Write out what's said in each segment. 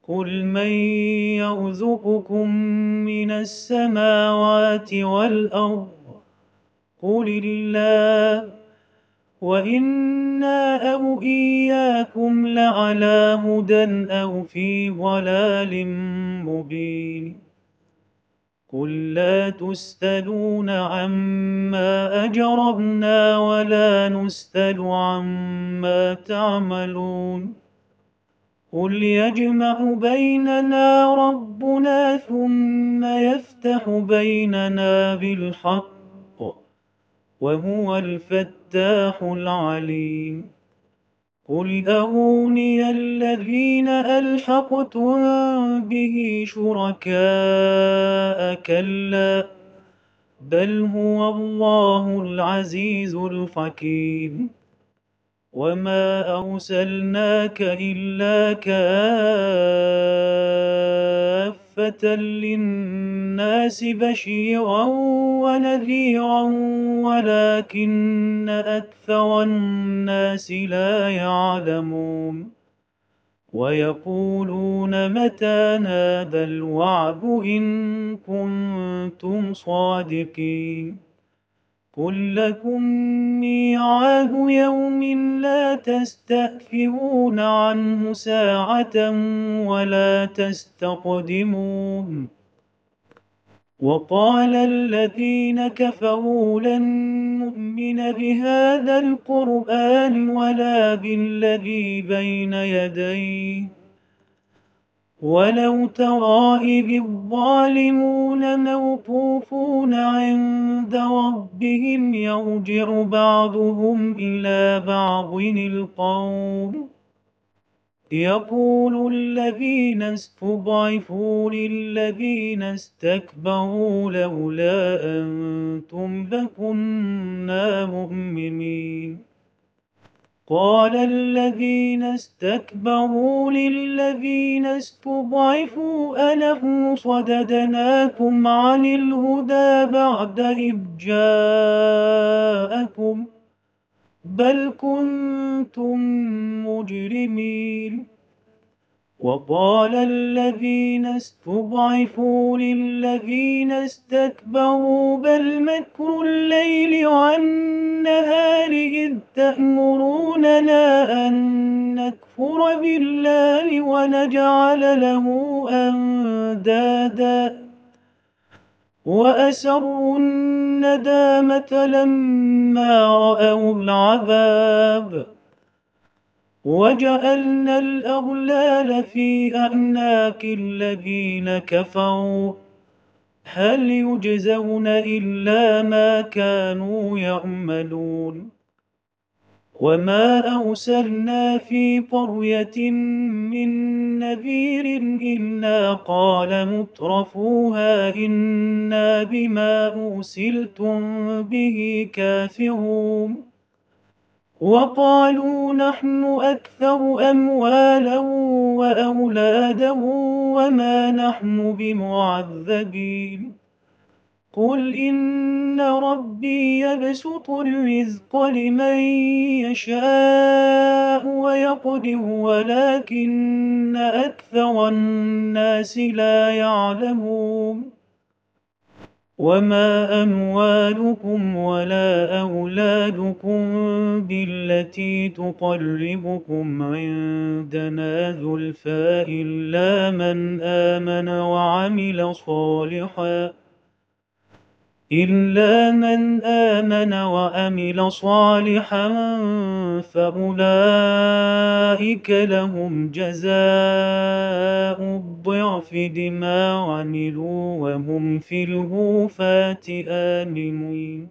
قل من يرزقكم من السماوات والأرض قل الله وإنا أو إياكم لعلى هدى أو في ضلال مبين قل لا تسألون عما أجرمنا ولا نسأل عما تعملون قل يجمع بيننا ربنا ثم يفتح بيننا بالحق وهو الفتاح العليم قل أروني الذين ألحقتم به شركاء كلا بل هو الله العزيز الحكيم وما أرسلناك إلا كافة للناس بشيرا ونذيرا ولكن أكثر الناس لا يعلمون ويقولون متى هذا الوعد إن كنتم صادقين قل لكم ميعاد يوم لا تستأخرون عنه ساعة ولا تستقدمون وقال الذين كفروا لن نؤمن بهذا القرآن ولا بالذي بين يديه ولو ترى إذ الظالمون موقوفون عند ربهم يرجع بعضهم إلى بعض القول يقول الذين استضعفوا للذين استكبروا لولا أنتم لكنا مؤمنين قال الذين استكبروا للذين استضعفوا أنحن صددناكم عن الهدى بعد إذ جاءكم بل كنتم مجرمين وقال الذين استضعفوا للذين استكبروا بل مكر الليل والنهار إذ تأمروننا أن نكفر بالله ونجعل له أندادا وأسروا الندامة لما رأوا العذاب وجعلنا الأغلال في أعناق الذين كفروا هل يجزون إلا ما كانوا يعملون وما أرسلنا في قرية من نذير إلا قال مترفوها إنا بما أرسلتم به كافرون وقالوا نحن أكثر أموالا وأولادا وما نحن بمعذبين قل إن ربي يبسط الرزق لمن يشاء ويقدر ولكن أكثر الناس لا يعلمون وما أموالكم ولا أولادكم بالتي تقربكم عندنا زلفى إلا من آمن وعمل صالحا فأولئك لهم جزاء الضعف بما عملوا وهم في الغرفات آمنين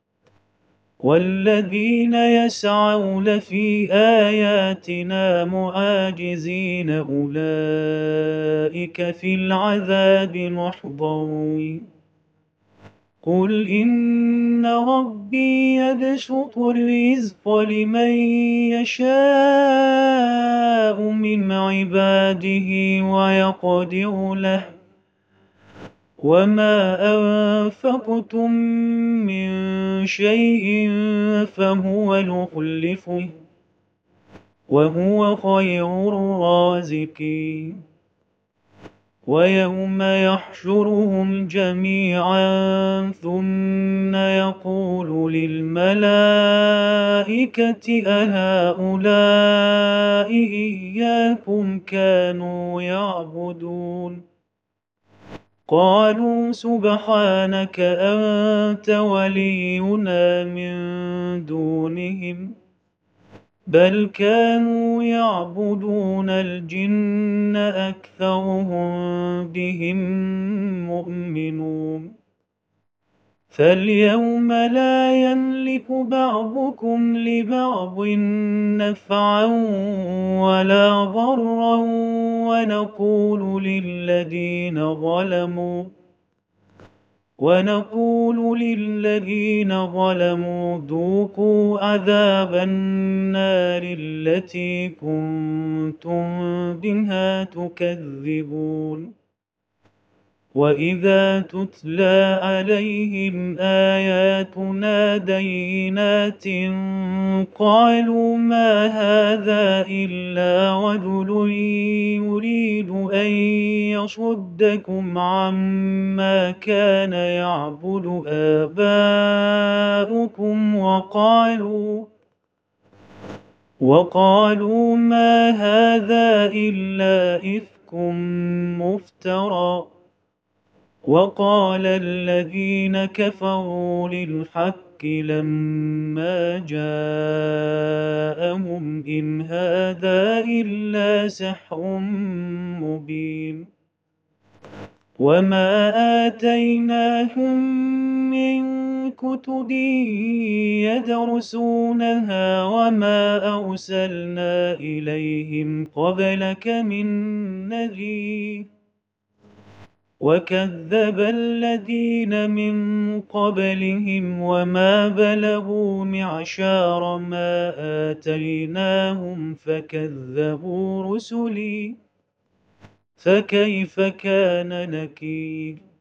والذين يسعون في آياتنا معاجزين أولئك في العذاب محضرون قل إن ربي يبسط الرزق لمن يشاء من عباده ويقدر له وما أنفقتم من شيء فهو يخلفه وهو خير الرازقين ويوم يحشرهم جميعا ثم يقول للملائكة أهؤلاء إياكم كانوا يعبدون قالوا سبحانك أنت ولينا من دونهم بل كانوا يعبدون الجن أكثرهم بهم مؤمنون فاليوم لا يملك بعضكم لبعض نفعا ولا ضرا ونقول للذين ظلموا ذوقوا عذاب النار التي كنتم بها تكذبون وإذا تتلى عليهم آياتنا بينات قالوا ما هذا إلا رجل يريد أن يصدكم عما كان يعبد آباؤكم وقالوا ما هذا إلا إفك مفترى وقال الذين كفروا للحق لما جاءهم إن هذا إلا سحر مبين وما آتيناهم من كتب يدرسونها وما أرسلنا إليهم قبلك من نذير وكذب الذين من قبلهم وما بلغوا معشار ما آتيناهم فكذبوا رسلي فكيف كان نكير